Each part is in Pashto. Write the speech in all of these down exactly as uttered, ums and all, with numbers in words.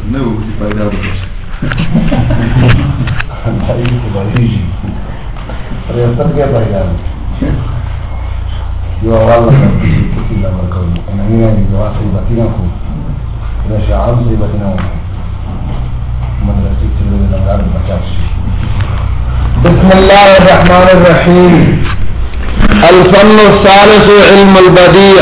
نه و چې پیدا وکړي دای چې باندې شي ریاست کې پیدا یو اول نه چې لا ورکو انا نه دي واسي باتینا خو دا شعب زي باتینا مدرسې چې له لاره بچاو شي. بسم الله الرحمن الرحيم. الفن الثالث علم البديع.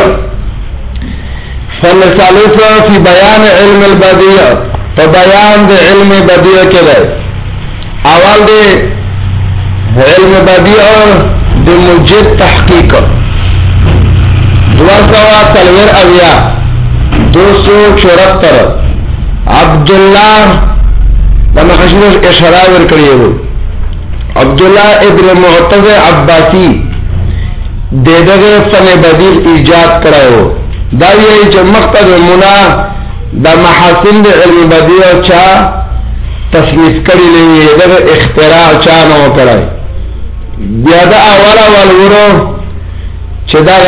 فن ثالث في بيان علم البديع. فبيان دے علم بدیع کے لئے اول دے علم بدیع دے مجد تحقیق دو سوا تلویر اویا دو سو چورتر عبداللہ لما خشنش اشراور کریے ہو عبداللہ ابن معتز عباسی دے دے فن بدیع ایجاد کرائے ہو دا یہ چمقتد منا دا محاسن دا علم بدیع چا تصنیف کری لئی دا اختراع چا نو کرائی بیا دا اولا والورو چه دا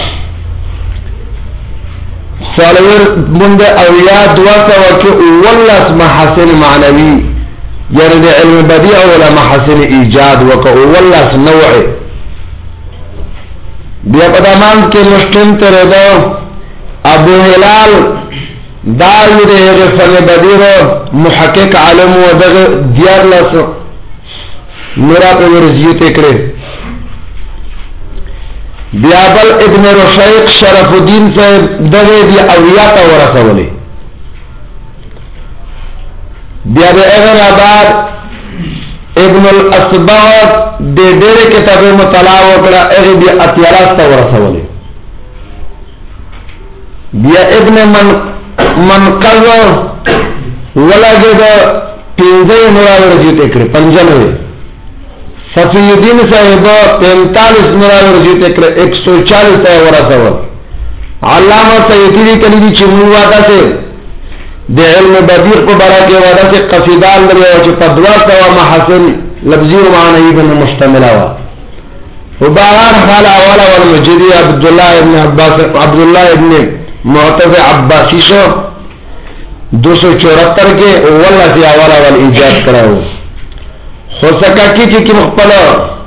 سالور مند اویا دوا سوا که اولس محاسن معنوی یعنی دا علم بدیع اولا محاسن ایجاد وکا اولس نوع بیا پدامان کے مشتن تردو ابو هلال داوی دے فن بدیر محقق عالم و دغ دیار لس میرا پہ ورزیو تکرے بیابل ابن رشیق شرف الدین سے دغ دی اویاتا ورسولی بیاب اغن آباد ابن الاسباغ دے دیر کتاب مطلع وکڑا اغن دی اتیاراتا ورسولی بیا ابن من منقذ ولگه دا پینزه مراور جیتے کرے پنجنوے صفی الدین صاحبہ پینتالیس مراور جیتے کرے ایک سو چالیس ورہ سوال علامہ سیدی کلی دی چمنو وعدہ سے دے علم بدیع کو برا کے وعدہ سے قصیدان لگے وچے پدوا سوا محاسن لفظی و معنی بن مشتمل ہوا وباران حال اولا والمجدی عبداللہ ابن عباس عبداللہ ابن معتز عباسی شو دو سو چورتر کے واللہ سے اولا وال ایجاد کراؤ خوصکا کی کی کی مخپلا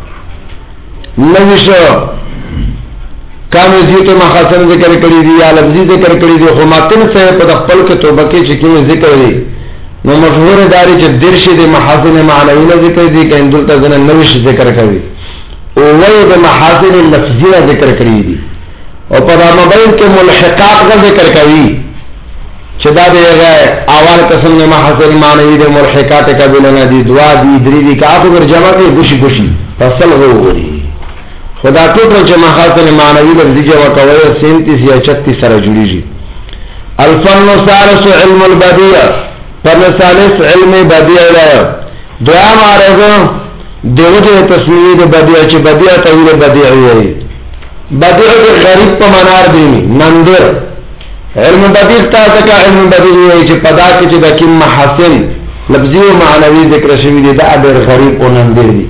نوشو کامی زیت محاسن ذکر کری دی یا لفظی ذکر کری دی خماتن سے پد اخپل کے توبکی چکی میں ذکر دی نو مشہور داری چه درشی دی محاسن معنوین ذکر دی کہ اندلتا زن نوش ذکر کری اووی دی محاسن لفظی ذکر کری دی اور پدا مبین کے ملحقات کا ذکر کری چدا دے گئے آوال قسم نے محاسن معنوی دے ملحقات قبلنا دی دعا دی دری دی کہ آپ اگر جمع دے گوشی گوشی فصل ہو گوری خدا ٹوٹل چے محاسن معنوی لفظی جمع کوئے سینتیس یا چتیس سر جوڑی جی. الفن سالس علم البدیع فن سالس علم بدیع لیا دعا مارے دیو دے تصمیم بدیع چے بدیع طویل بدیع ہوئی بدیع غریب پا منار دینی نندر علم بدیع تازہ کا علم بدیع ہوئی چے پدا کی چے دکیم محاسن لفظی و معنوی ذکر شوی دی دا در غریب و نندر دی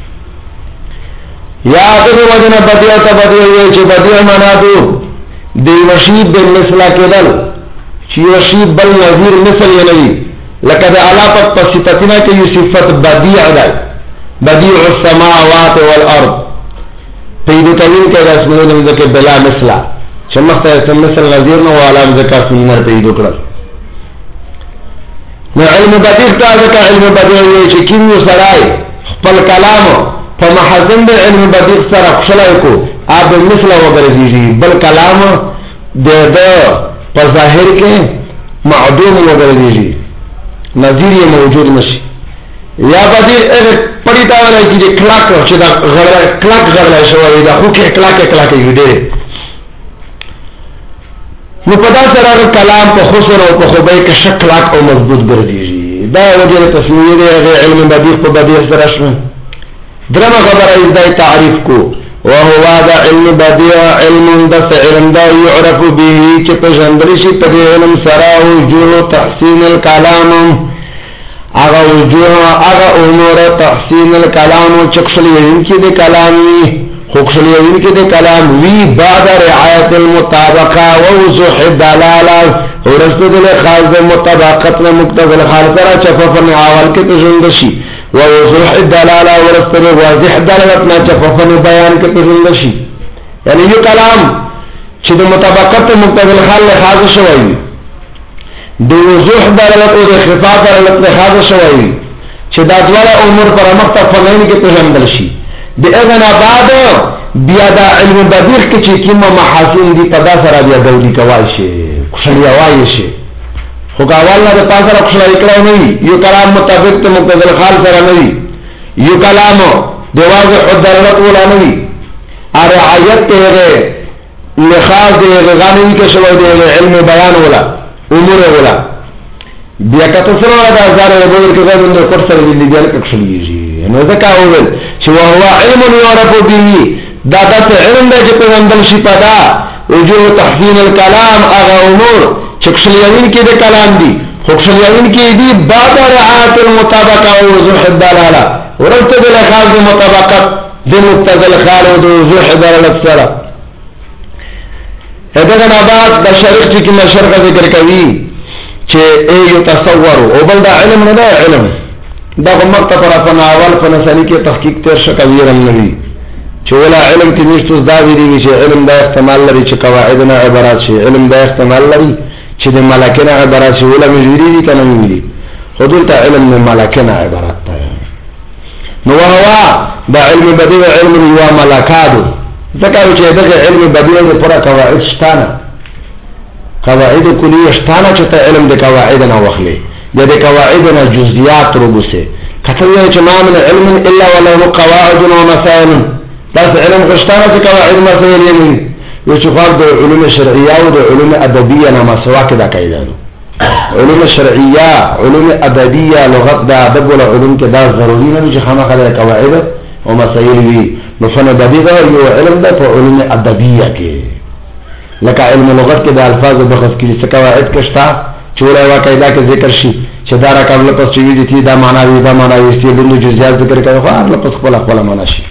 یا آدھر وجن بدیع تا بدیع ہوئی چے بدیع منادو دی وشیب بن مثلا کدل چی وشیب بل نظیر مثل ینوی لکد علا پک پسیتتنا که یو صفت بدیع دائی بدیع السماوات والارض پیدو تلین که دست مدونم ذکر بلا مثلا چمخت ایسا مثل نظیر نو علام ذکر سنر پیدو کرد نو علم بدیع تا ذکر علم بدیع ہوئی چه کیمیو سرائی خپل کلامو پا محضن دے علم بدیع سر اخشلائی کو آب مثلا وگر دیجی بل کلام دے دے پا ظاہر کے معدوم وگر دیجی نظیر یہ موجود نشی یا بدیع ایک پڑی تاولائی کی جے کلاک چه دا کلاک غرلائی شوائی دا خوک کلاک کلاک یو دے نو پدا سر اگر کلام پا خسر و پا خوبائی که شک کلاک او مضبوط گردیجی دا وجہ تصویر دے اگر علم بدیع پا بدیع سر اشم درم خبر ازدائی تعریف کو وهو دا علم بدیع علم دس علم دا يعرف به چه پشندرشی پدی علم سرا وجوه تحسین الکلام اغا وجوه اغا امور تحسین الکلام چکشل انکی دی کلامی خوکشلیوین کی دے کلام وی بعد رعایت المطابقہ ووضوح الدلالہ ورست دل خاص دے مطابقت میں مقتضل خالصرہ چففن آوال کے تجندشی ووضوح الدلالہ ورست دل واضح دلالت میں چففن بیان کے تجندشی یعنی یہ کلام چھ دے مطابقت مقتضل خال خاص شوئی دے وضوح دلالت و دے خفاف دلالت خاص شوئی چھ دادوالا امور پر مقتفنین کے تجندشی دی اذن آباد بیا دا علم بدیخ کچی کم محاسن دی پدا سرا بیا دولی کوائی شے کشلی آوائی شے خوکا والنا دا پاسر کشلی اکراو نوی یو کلام مطابق تا مقتضل خال سرا نوی یو کلام دی واضح الدرلت اولا نوی آرعایت تے غی لخاص دی غانوی کشوی دی علم بیان اولا امور اولا بیا کتصر والا دا ازار ربویر که غیر اندر کرسر دی بیا لکشلی جی نو ذکا اول چې وهو علم يعرف به دا داس علم دی چې پیغمبر شي پدا وجوه تحسین الكلام اغا امور چکشلیین کې د کلام دی خوشلیین کې دی بعد رعایت المطابقه او وضوح الدلاله ورته د لحاظ مطابقت د مقتضى الخال او د وضوح الدلاله سره هغه نه بعد د شرح کې مشرق ذکر کوي چې ای تصور او بل دا علم نه دا علم دا غمت پر اپنا اول فنسانی کی تحقیق تیر شکویر النبی چولا علم کی نیشتوز دا ویدی چه علم دا احتمال لري چه قواعدنا عبارات چه علم دا احتمال لري چه دا ملکنا عبارات چه اولا مجوری دی کنا مجوری خودول تا علم دا ملکنا عبارات تا نوهوا دا علم بدیو علم یوا ملکادو ذکرو چه دا علم بدیو دا پورا قواعد شتانا قواعد کلی شتانا چه تا علم دا قواعدنا وخلی دا دا قواعدنا جزیات رو بسے کتویا چه ما من علم الا ولو قواعد و مسائل بس علم خشتانا چه قواعد مسائل یعنی یو چه خواب دا علوم شرعیه و دا علوم ادبیه نما سواک دا قیدانو علوم شرعیه علوم ادبیه لغت دا ادب ولا علوم که دا ضروری نبی چه خامخ دا قواعد و مسائل وی نفن ادبی دا یو علم دا پا علوم ادبیه که لکه علم لغت که دا الفاظ و بخص کلی سقواعد کشتا چولا واقعیدہ کے ذکر شی چه دارا کم لپس چوی دیتی دا معناوی دا معناوی استی بندو جزیات ذکر کرو خواه لپس خپلا خپلا مانا شی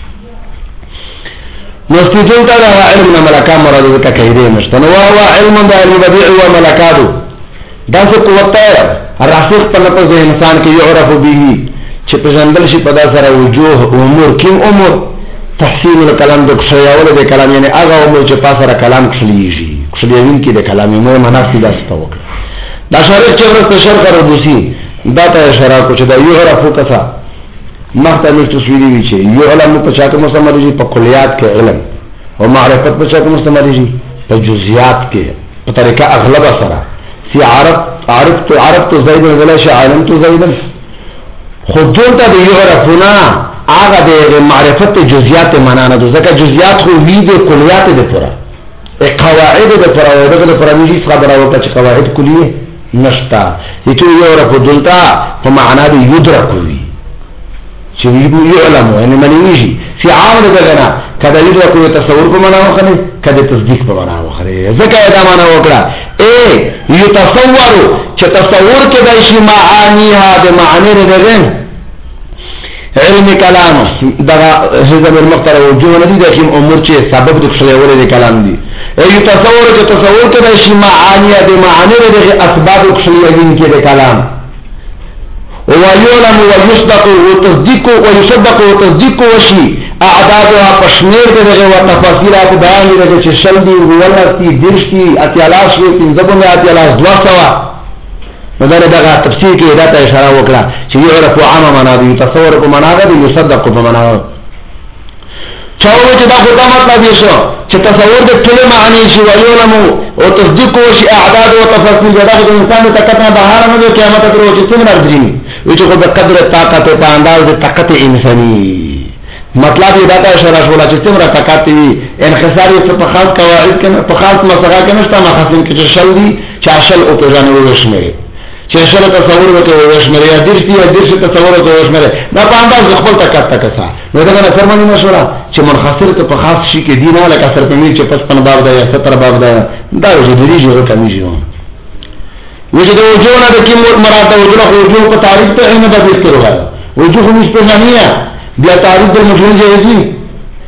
نستیجون تا دا علم نا ملکا مراد ذکر کهیده نشتا نواهوا علم دا علم بدیع و ملکادو دا سو قوتا ہے راسخ پر لپس دا انسان کی یعرفو بیهی چه پجندل شی پدا سر وجوه امور کم امور تحسین الکلام دا کشیاول دا کلام یعنی آغا امور چه پاسر کلام کشلیجی کشلیوین کی دا کلامی مو منافی دا ستا وکر دا شرح چه ورست شرح رو بوسی دا تا شرح کو چه دا یعرفو کسا مختا مش تصویری وی چه یعلم پا چاک مستمری جی پا کلیات کے علم و معرفت پا چاک مستمری جی پا جزیات کے پا طریقہ اغلب سرا سی عرب عرب تو عرب تو زیدن غلاش عالم تو زیدن خود دون تا دا یعرفونا آغا دے معرفت جزیات منانا دو زکا جزیات خو وی دے کلیات دے پورا ایک قواعد دے پورا و دے پورا میجی خبرہ وقتا چه قواعد کلیه نشتا یتو یعرفو دلتا پا معنا دے یدرکوی چه یعلمو یعنی منیویجی فی عامل دغنا کده یدرکو تصور پا منا وخنه کده تصدیق پا منا وخنه ذکا ادا منا وکڑا اے یتصورو چه تصور کدایشی معانیها دے معانی دغن علم کلام دغا حزب المختر وجوه ندی دکیم امور چه سبب دک شلیوله دی کلام دی ایو تصور که تصور که دایشی معانی دی معانی دی اسباب دک شلیوین که دی کلام ویعلم ویصدق وتصدیق ویصدق وتصدیق وشی اعدادها پشمیر دی و تفاصیلات بیان دی چه شل دی ولستی درشتی اتیالاش وی تنزبون اتیالاش دوا سوا مدار دغه تفسیر کې دا ته اشاره وکړه چې یعرف عام معنا دی تصور په معنا دی یصدق په معنا چاوي چې دا خو دا مطلب یې شو چې تصور د ټول معنی شي ویولم او تصدیق شي اعداد او تفاصیل دا د انسان ته کتنه بهار نه دی قیامت تر چې څنګه راځي وي چې خو د قدر طاقت په انداز د طاقت انساني مطلب یې دا ته اشاره شولا چې څومره طاقت وي انحصار یې په خاص قواعد کې په خاص مسغه کې نشته مخاصم کې چې شل دي چې اشل او پیژنې وشمه چې شل تصور وکړي وشمره یا درشتي یا درش تصور وکړي وشمره دا په انداز خپل طاقت تکسا نو دا نه فرمانی مشوره چې منحصر ته په خاص شي کې دینه لکه سر په میل چې پچپن باب ده یا ستر باب ده دا یو دې جوړ کمیږي وجه د وجوه د کوم مراد د وجوه خو وجوه په تعریف ته نه د ذکر راغلی وجوه مش په ځانیا بیا تعریف د مجهول جایزي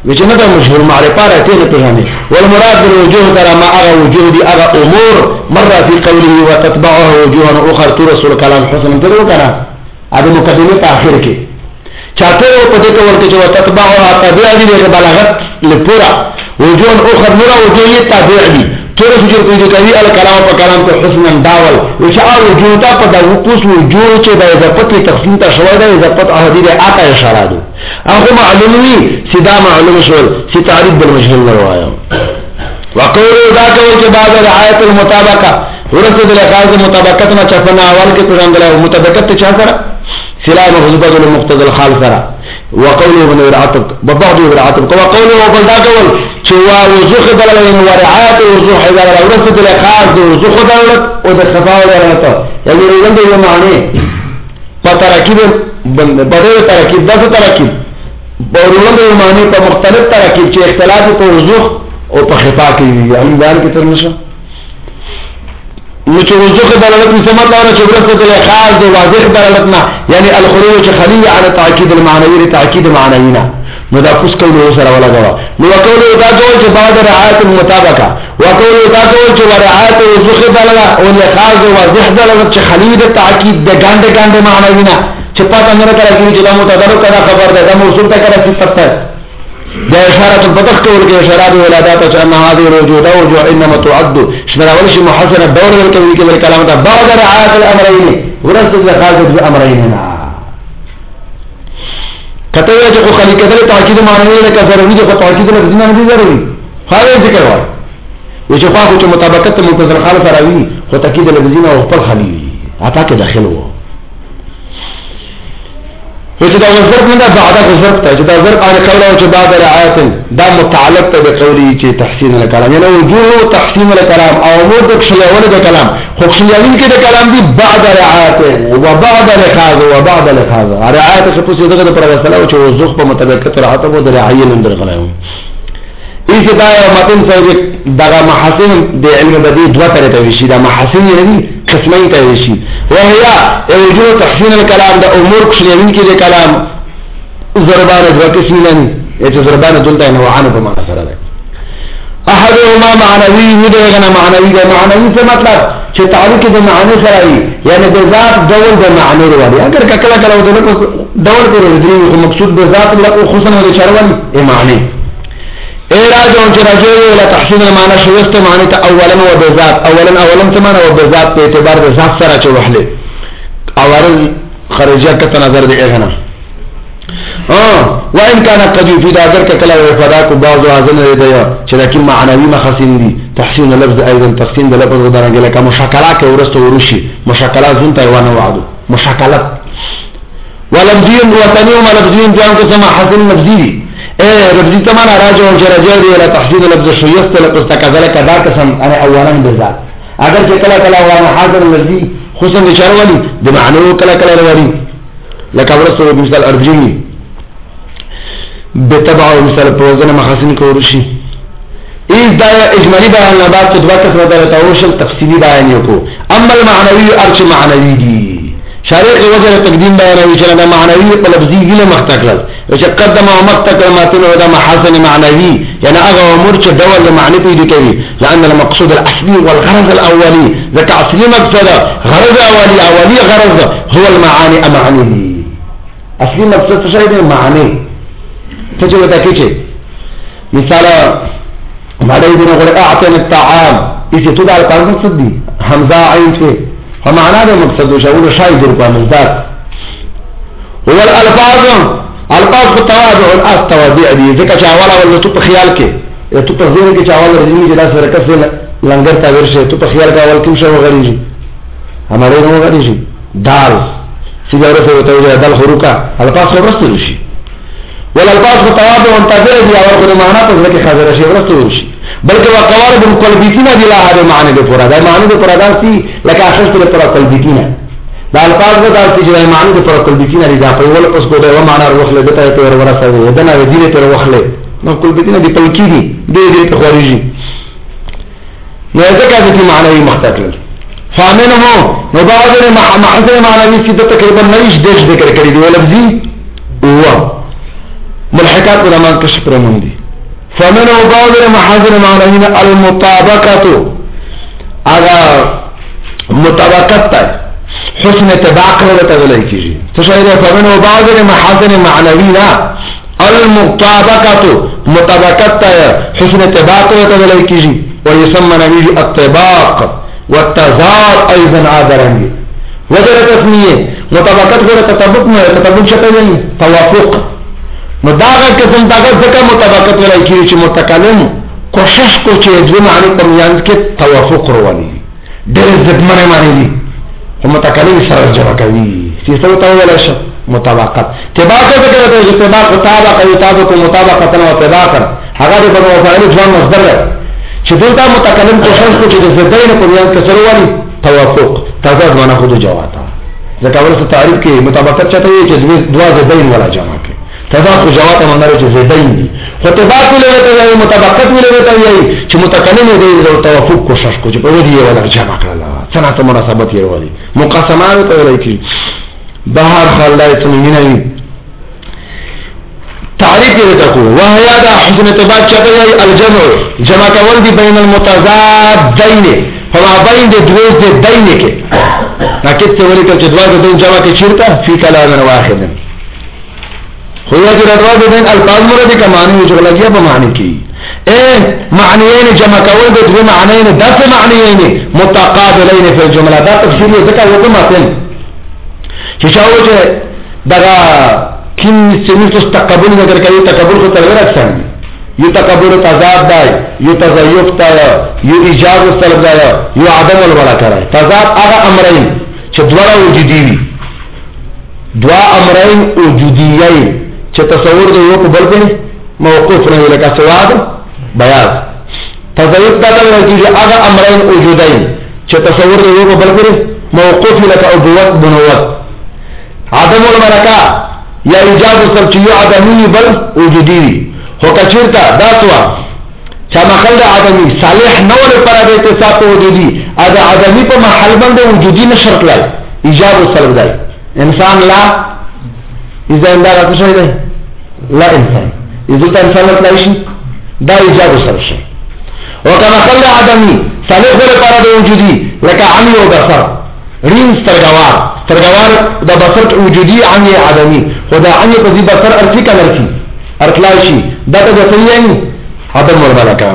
وچنه دا مشهور معرفه راته نه پیژنې والمراد بالوجوه ترى ما اغا وجوه دي اغا امور مره في قوله وتتبعه وجوه اخرى ترسل كلام حسن تدو کنه اده مقدمه اخر کې چاته په دې ډول کې چې وتتبعها تابع دي د بلاغت لپاره وجوه اخرى نور وجوه تابع دي ترس چې کوي کوي ال کلام په کلام ته حسن داول وشاء وجوه تا په د وقوس وجوه چې د عزت تقسیم ته شوی د عزت احادی د اته اشاره دي هغه معلومي سیدا معلوم شول سی تعریف بالمجهول نروايو وقول دا کول چې بعد رعایت المطابقه ورته د لحاظ مطابقتنا چفنا اول کې پیغام دلته مطابقت چا سره سلام حذبه المقتضى الحال سره وقوله ابن العتق ببعض العتق وقوله وبدا کول چې وا وزخ دلته ورعایت وزخ حذر ورته د لحاظ وزخ دلته او د خفاء ورته یعنی رنګ یو معنی په ترکیب بدل ترکیب دغه ترکیب بورولم معنی په مختلف ترکیب چې اختلاف په وضوح او په خفا کې وي یعنی بیان کې تر نشه نو چې وضوح دلالت په سمات لاره چې ورته د خاص د واضح دلالت نه یعنی الخروج خلیل على تاکید المعنوي لتاکید معنوینا نو دا کوس کوي سره ولا غوا نو وقوله دا ډول چې بعد رعایت المطابقه وقوله دا ډول چې رعایت وضوح دلالت او خاص د واضح دلالت چې خلیل تاکید د ګاند ګاند معنوینا چې پاتہ نه راځي چې دا متدارک کړه خبر ده دا موصول ته کړه صفت ده دا اشاره بدخ کول کې اشاره د ولادت چې ان هذه الوجود او انما تعد شمراول شي محسن الدور الكوي کې الكلام ده بعد رعایت الامرين ورثه خالد الامرين کته چې خو خلیقه د تاکید معنی نه کړه ضروري ده تاکید نه ځینې نه ضروري خالد ذکر وای و چې خو چې مطابقت متصل خالص راوي خو تاکید له ځینې او خپل خلیل اته کې داخل وو وجد ظرف من ده بعد ظرف ته جدا ظرف على قوله چې بعد رعایت دا متعلق ته بقوله چې تحسین الكلام یعنی وجوه تحسین الكلام او مود خلیول د کلام خو خلیالین کې د کلام دی بعد رعایت او بعد لحاظ او بعد لحاظ رعایت څه پوښتنه ده پر وسله او چې وضوح په مطابقت رعایت او د رعایت اندر غلاو ایسه دا متن څنګه دغه محاسن د علم بدی دوه طریقې وشي دا محاسن یعنی قسمین ته وشي وهي وجوه تحسين الكلام ده امور خلیالین کې د کلام ضربان دوه قسمین چې ضربان دلته نوعان په معنا سره ده احدهما معنوي ودغه معنوي ده معنوي څه مطلب چې تعلق د معنی سره وي یعنی د ذات ډول د معنی وروړي اگر کله کله د ډول پر دې مقصود د ذات له خصوصا د چرون معنی اراجون چې راځي له تحسين المعنى شوست معنی ته اولا و بذات اولا اولا ثمانه و بذات په اعتبار د ذات سره چې وحله اول خارجه کته نظر دی اغنا اه وان كان قد يفيد اگر کله وفادات بعض اذن دی چې لکه معنوي مخاسن دي تحسين اللفظ ايضا تقسيم د لفظ درجه لکه مشاکلات ورسته ورشي مشاکلات زنت ایوانه وعدو مشاکلات ولفظين وثني ولفظين ځان کو سما حسن لفظي ايه رفضي تمانا راجع وجرجع دي الى تحسين لفظ شويست لفظ تكذلك ذا قسم انا اولا بالذات اگر چې کله کله وانا حاضر لفظي خصوصا بشارولي بمعنى کله کله وري لك ورسول مثال ارجمي بتبع مثال پروزن محاسن کورشي اذ دا اجمالي بیان بعد دوه قسمه درته اوشل تفصيلي بیان یو اما المعنوي ارچ معنوي دي شارع وجه تقدیم بیانوي چې دا معنوي په لفظي ګله مختکل چې قدم او مختکل ماتنه دا محاسن معنوي يعني هغه امور چې ډول معنی پیدا کوي لان المقصود الاصلي والغرض الاولي ذاك اصلي مقصد غرض اولي اولي غرض هو المعاني امعني اصلي مقصد څه دی معنی څه چې وتا کیږي مثال معنی دې نو اعطنا الطعام اذا تدعى القلب صدي حمزه عين څه فمعنى ده مقصد وشاول شاي ذرقا مزداد هو الالفاظ الفاظ بالتواضع والاس توابع دي ذکر چاوالا ولا تو په خیال کې تو په ذهن کې چاوالا رځي چې دا سره کس لنګر تا ورشه تو په خیال کې اول کوم شی وغړيږي هماره نو وغړيږي دال سیګاره ته وته دال خروکا الفاظ ورسته شي ولا الفاظ بالتواضع وتابع دي او په معنا په ځکه حاضر شي ورسته شي بلکې وقوارب القلبيتين دي لا هذا معنی به پورا دا معنی به پورا داسي لکه اخر ته پورا قلبيتين دا الفاظ به داسي چې معنی به پورا قلبيتين دي دا په ول پس کو دا معنی وروخله دته ته ور ورسره دنه دې ته وروخله نو قلبيتين دي پلکی دي دې دې ته خارجي نو ځکه چې معنی مختلف فامنه نو بعض محاسن معنوي چې تقریبا نيش دیش ذکر کړی دی لفظي هو ملحقات علمان کشف رمون دی فمن او بعض محاذر معنوین المطابقتو اگا مطابقت تا حسن اتباق رتا دلائی کیجی تشاید فمن او بعض محاذر معنوین المطابقتو مطابقت تا حسن اتباق رتا دلائی کیجی ويسمى نبيه الطباق والتزاد ايضا عادرنگی وجر تسمیه مطابقت گوڑا تطبق میں تطبق شکل نہیں توافق نو داغا قسم داغا ذکر مطابقت ولائی کیوی چی متکلم کوشش کو چی ادوی معنی پمیانز کے توافق روانی دیر زدمن معنی دی متکلم سر جمع کوي چیستا وطاولا شا مطابقت تباقا ذکر ہے تباق تابق یتابق مطابقتنا و تباقا حقا دی بنا وفعلی جوان مصدر ہے چی دلتا متکلم کوشش کو چی زدین پمیانز کے سر روانی توافق تازاد مانا خود جواتا ذکر ورس تعریف کی مطابقت چاہتا ہے چی دوا زدین والا جمع کے تضاد خو جواب مندر چې زیدین دي خو تباق ولې ته یي مطابقت ولې ته یي چې متکلم دی او توافق کوشش کوي په دې ولا جمع کړل څنګه ته مناسبت یې ورولي مقاسمات ته ولې کی بهر خلای ته نه تعریف یې تکو وهي دا حسن تباق چاته یي الجمع جمع کول دي بین المتضادین فما بین د دوه زیدین کې راکټ څه ولې چې دوه زیدین جمع کې چیرته فی کلام واحد خویا جی ردوا دین الفاظ مرادی کا معنی جو لگیا په معنی کی اے معنیین جمع کول د دوه معنیین دغه معنیین متقابلین فی الجمله دا تفصیل ذکر وکړه متن چې شاو چې دغه کیم سمې تو تقابل ذکر کوي تقابل کو تلور اکثر یو تقابل تضاد دی یو تزیف تا یو ایجاب طلب دی یو عدم الولا کرای تضاد هغه امرین چې دوه وجودي وي دوا امرین وجودیین چې تصور دی یو په بل کې موقوف نه لکه سواد بیاض تزیف دا دی چې هغه امرین وجودین چې تصور دی یو په بل کې موقوف لکه ابوت بنوت عدم الملکه یا ایجاد سب چې یو عدمی بل وجودی هو کچیرتا دا سوا چې محل عدمی صالح نو لپاره د اتصاف وجودی ادا عدمی په محل باندې وجودی نه شرط لای ایجاد سبب دی انسان لا اذا اندار څه شي دی لا انسان اذا ته انسان لا شي دا ایجاد سبب شي او کما خل عدمی صالح لپاره د وجودی لکه عمی او بصر رین سترګوار سترګوار د بصر وجودی عمی عدمی خدا عمی په دې بصر ارتي کلرتي ارتلاشي دا ته څه یې عدم ورملکه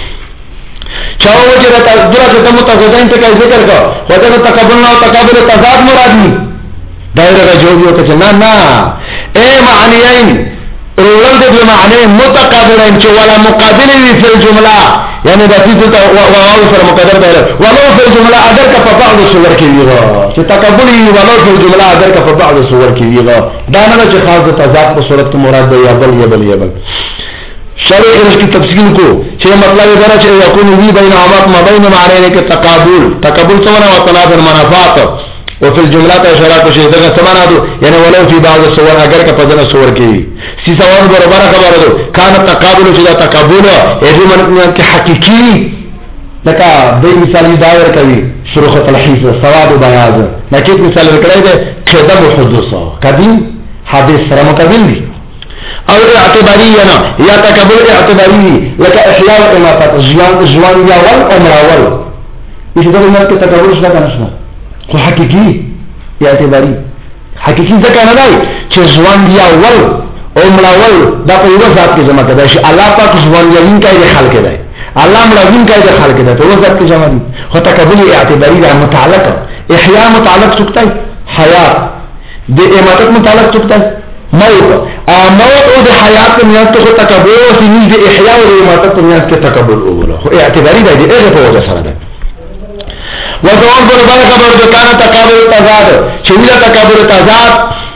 چاو چې د تاسو د متضادین ته ذکر کو خدای تقابل او تقابل تضاد مراد دي دایره جوړ یو ته نه نه اے معنیین رولند د معنی متقابلین چې ولا مقابل وی فی الجمله یعنی د دې ته واو سره مقدر دی ولو فی الجمله اگر کا په بعض صور کې ویغه چې تقابل وی ولو فی الجمله اگر کا په بعض صور کې ویغه دا نه چې خاص د تضاد په صورت کې مراد دی یا بل یا بل یا بل شرع اس کی تفصیل کو چې مطلب یې درا چې یکون وی بین عمق ما بین معنی کې تقابل تقابل څونه او تناظر منافات وفي الجملات اشارات کو شی دغه سمانا دو یعنی ولو فی بعض الصور اگر کا پدنه صور کې سی سوال برابر خبره دو کان تقابل چې دا تقابل ایدی من کې حقيقي لکه د مثال دایر کوي شروخ الحیث ثواب بیاض لکه مثال ورکړی دی قدم حدوث قدیم حادث سره مقابل دي او اعتباری نه یا تقابل اعتباری لکه احیاء اماتات ژوند ژوند یا ول عمر اول چې دغه مرکه تقابل شته کنه خو حقيقي یا اعتباری حقيقي ځکه نه دی چې ژوند یا ول عمر اول دا په یو ذات کې جمع کړي شي الله پاک ژوند یا وین کوي خلق دی الله ملازم کوي خلق دی په یو ذات کې جمع دي خو تقابل اعتباری دا متعلق احیاء متعلق سکتا حیات د اماتت متعلق سکتا موت موت او د حیات په میاں ته تکبر او سنیز د احیاء او اماتت په میاں کې تکبر وګړو خو اعتباری دی هغه په وجه سره ده وځوان پر باندې خبر ده کانه تکبر تضاد چې ویل تکبر تضاد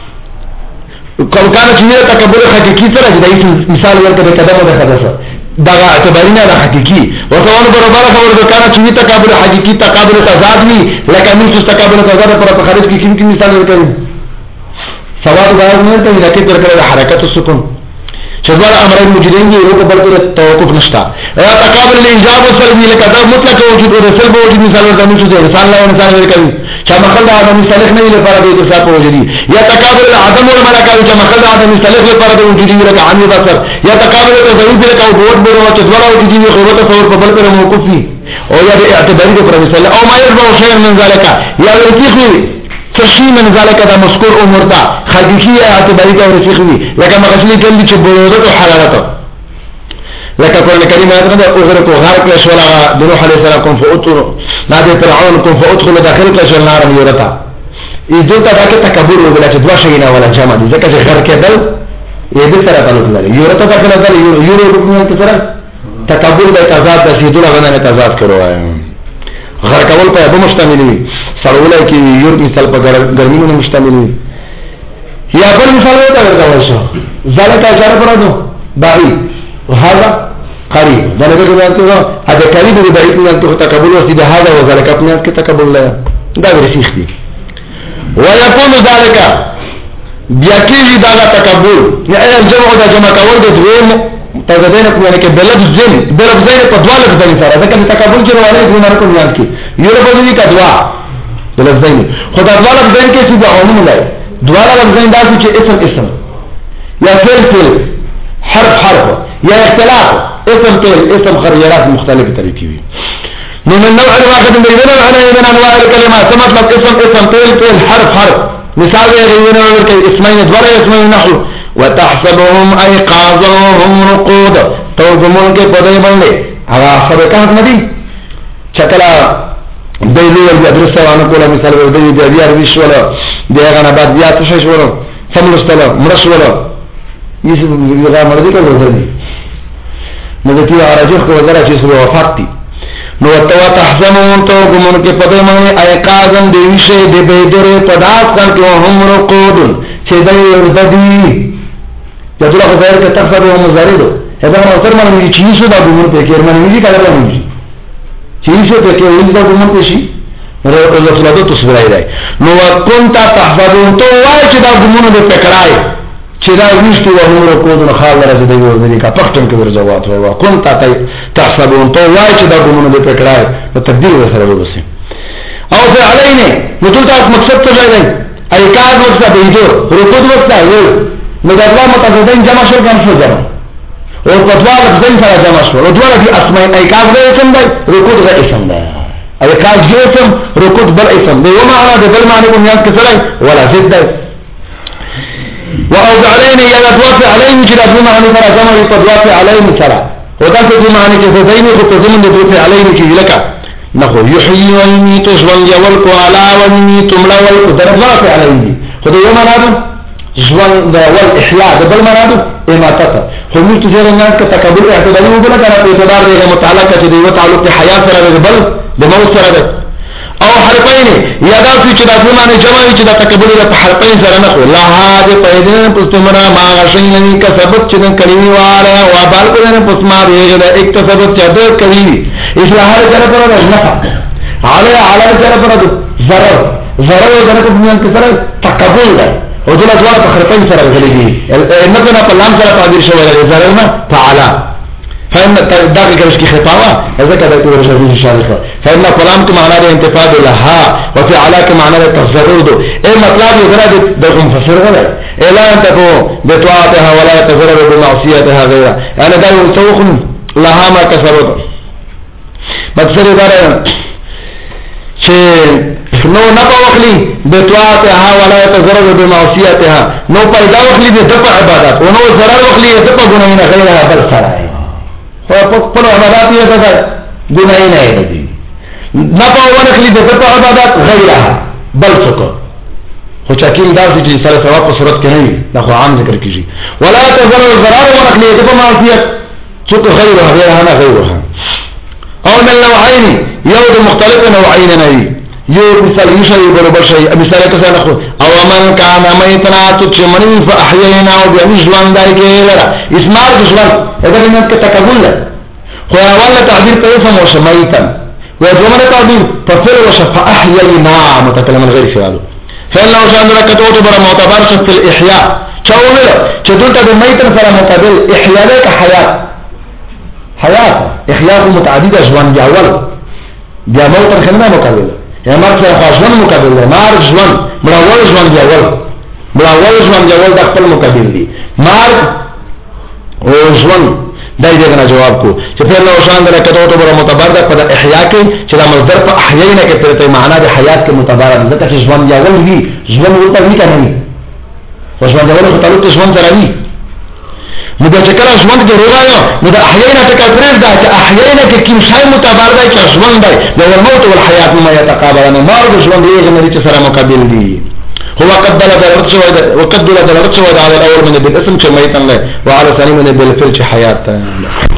کوم کانه چې ویل تکبر حقيقي سره دی مثال ورکړه قدمه ده حدث دا اعتباری نه حقيقي وځوان پر باندې خبر ده کانه چې ویل تکبر حقيقي تکبر تضاد وی لکه موږ تکبر تضاد پر خارج کې کوم مثال ورکړو سواد باید نه ته لکه تر کړه حرکت سکون شدوار امرين موجودين دي روح بلکه توقف نشتا یا تقابل الانجاب والسلبي لك دا مطلق وجود او سلب وجود مثال ورته شو انسان لا انسان کوي چې مخل د ادمي صالح نه لپاره د صفات وجودي یا تقابل العدم والملائکه چې مخل د ادمي صالح لپاره د وجودي لکه عن بصر یا تقابل التزويد لکه او بوت بره چې دوه وجودي خو ته تصور په بل پر موقوف وي او یا د اعتباري پر مثال او ما يربو شيء من ذلك یا رتيخي تشي من ذلك دا مذكور امور دا خديشي اعتباري او رتيخي لکه مغسلي کله چې بلوغت او حرارت لکه قرآن کریم آیت نه اوغره کو غار کله شولا د نوح علیه السلام کوم فوتو نادي فرعون کوم فوتو داخل کله شول نار یورتا ای دوته دا کې تکبر وګړه چې دوا شي نه ولا جمع دي ځکه چې غر کېدل یې د سره تعلق لري یورتا دا کله دا یورو رکن کې سره تکبر د تضاد د شیدونه غنه تضاد کړو غر کول په به مشتمل وي سرولای کې یور مثال په ګرمینو مشتمل وي یا بل مثال وتا ورته شو ذالک اشاره پرادو باغی وهذا قريب ده نبي قال هذا قريب وبعيد من أن تكبر وسيد هذا وذلك أبناء كتكبر لا ده برسيخ دي ويكون ذلك بيكيجي ده تكبر يعني الجمع ده جمع كول ده دوم تزدينك يعني كبلد الزين بلد زين قدوال الزين صار هذا كان تكبر جرو عليه في ناركم يعني كي يورب دي كدوا بلد زين خد قدوال الزين كيسي ده عموم لا دوال الزين ده شيء اسم اسم يا فعل فعل حرف حرف يا اختلاف اسم طيل اسم خريرات مختلفة تركيبي من النوع الواحد من بين من انواع الكلمات مطلق اسم اسم طيل طيل حرف حرف مثال غيرنا اسمين دور اسمين نحو وتحسبهم ايقاظا وهم رقود توجمون کے پدے بندے هغه سبقات ندي چکلا دایلو ول ادرس وانه کوله مثال ورته دی بیا ریش ولا دیغه نه بعد بیا تاسو شو سملستله مرش ولا یې هغه مرضی کوي ورته نو دې راځي خو درا چې سره وفات دي نو تو تحزمون تو ګمون کې پدې باندې ايقاظن دی وشه دې به درې پداس کړو هم رقود چې دې ورځي یذله غیر کې تفسیر او مزارید هدا نو تر باندې چې شو دا ګمون په کې باندې دې کار باندې چې شو ته کې ولې دا ګمون په شي ورته الله تعالی ته تصویر راي نو كنت تحزبون تو وای چې دا ګمون دې پکړای چې دا وشتي وهم رکود نو خال راځي دی ورته کا پښتون کې ورځوات وای کوم تا تحسبون تو وای چې دا ګمونه دې پکړای نو تبدیل سره وبسي او فی علینه نو ټول تاسو مقصد ته ځای ای کار مقصد دی جو رکود وستا یو نو دا ما تاسو دین جمع شو کوم شو جمع او په دواله ځین سره جمع شو او دواله دي اسماء ای کار دې اسم دی رکود دې اسم دی ای کار دې اسم رکود بل اسم دی وما انا د بل معنی کوم یاد کسره ولا زد وأوضع علينا يا أدوات علينا كده في معنى ترى زمان يتدوات علينا ترى وده في معنى كده زين خطزمن يدوات علينا كده لك نخو يحيي ويميت جوان يولك على ويميت ملا ولك درجات علينا خذ يوم هذا جوان ده والإحياء ده بل مرادو إماتته خميس تجار الناس كتكبر اعتباري وبلا كان اعتبار ده متعلقة كده وتعلق حياة سره بل بموت سره او حرفین یادا فی چې د افمانه جمع چې د تکبر د حرفین سره نه خو لا هاذ پیدن پستمنا ما غشین کسبت چې د کلمی واره او بال کړه پسما دیغه د اکتسبت چې د کلی اصلاح سره پر نه علی علی سره پر ضرر ضرر د کوم کې سره تکبر ده او د لږه په حرفین سره غليږي انکه په لام سره تعبیر شوی دی ضرر نه تعالی فإن داخل كرش کی خطاوة ذكر ذلك ورشاهدين الشارخة فإن كلام كمعنى ده انتفاد لها وفي علا كمعنى ده تفضرور دو ايه مطلب يقرأ ده مفسر غير ايه لا ينتفو بطاعتها ولا يتفرر بمعصيتها غيرها يعني ده يسوخ لها ما كسبت مفسر داره چه نو نپا وخلی بطاعتها ولا يتفرر بمعصيتها نو پیدا وخلی بدفع عبادات ونو ضرر وخلی دفع گناهين غيرها بل سرائي او په عبادت یې ده ګناي نه دی نه په ورخلي د په عبادت غیره بل څوک خو چې کله دا چې سره ثواب په صورت کې نه وي دا خو عام ذکر کیږي ولا تزر الضرر ورخلي د په معصیت څوک غیره غیره نه غیره او من نوعين یو د مختلف نوعين نه وي یو مثال یشي برابر شي مثال کسان خو او من کان میتنا تچمن فاحیینا وبنجوان دای کې لرا اسمار جوان اگر موږ کې تکبل خو اول تعبیر کوي سمو شمیتا وجمله تعبیر تفسیر وشفاء احیینا متکلم غیر فعل فإن لو شان ركعته بر معتبر شفت الاحياء چاوله چې دلته د میت سره مقابل احیا ده که حیات حیات احیا متعدد ژوند اول بیا موت څنګه مقابل یا مرګ سره ژوند مقابل ده مرګ ژوند مړاول ژوند اول مړاول ژوند اول د خپل مقابل دي مرګ او ژوند دای دې نه جواب کو چې په نو شان دره کته ته بر متبر ده په احیا کې چې د مصدر په احیا نه کې پرته معنا د حیات کې متبر ده ځکه چې ژوند اول وی ژوند ورته وی کنه نه او ژوند اول په تعلق ژوند سره وی نو د چې کله ژوند کې روغایو نو د احیا نه ټکا پرېږ ده چې احیا نه کې کوم شی متبر ده چې ژوند دی د الموت او الحیات ما يتقابلان مرګ ژوند یې نه چې سره مقابل دي هو قد دل دلالت شوی وقد دل دلالت شوی على الاول من بالاسم چې میتن له وعلى ثاني من بالفعل چې حیات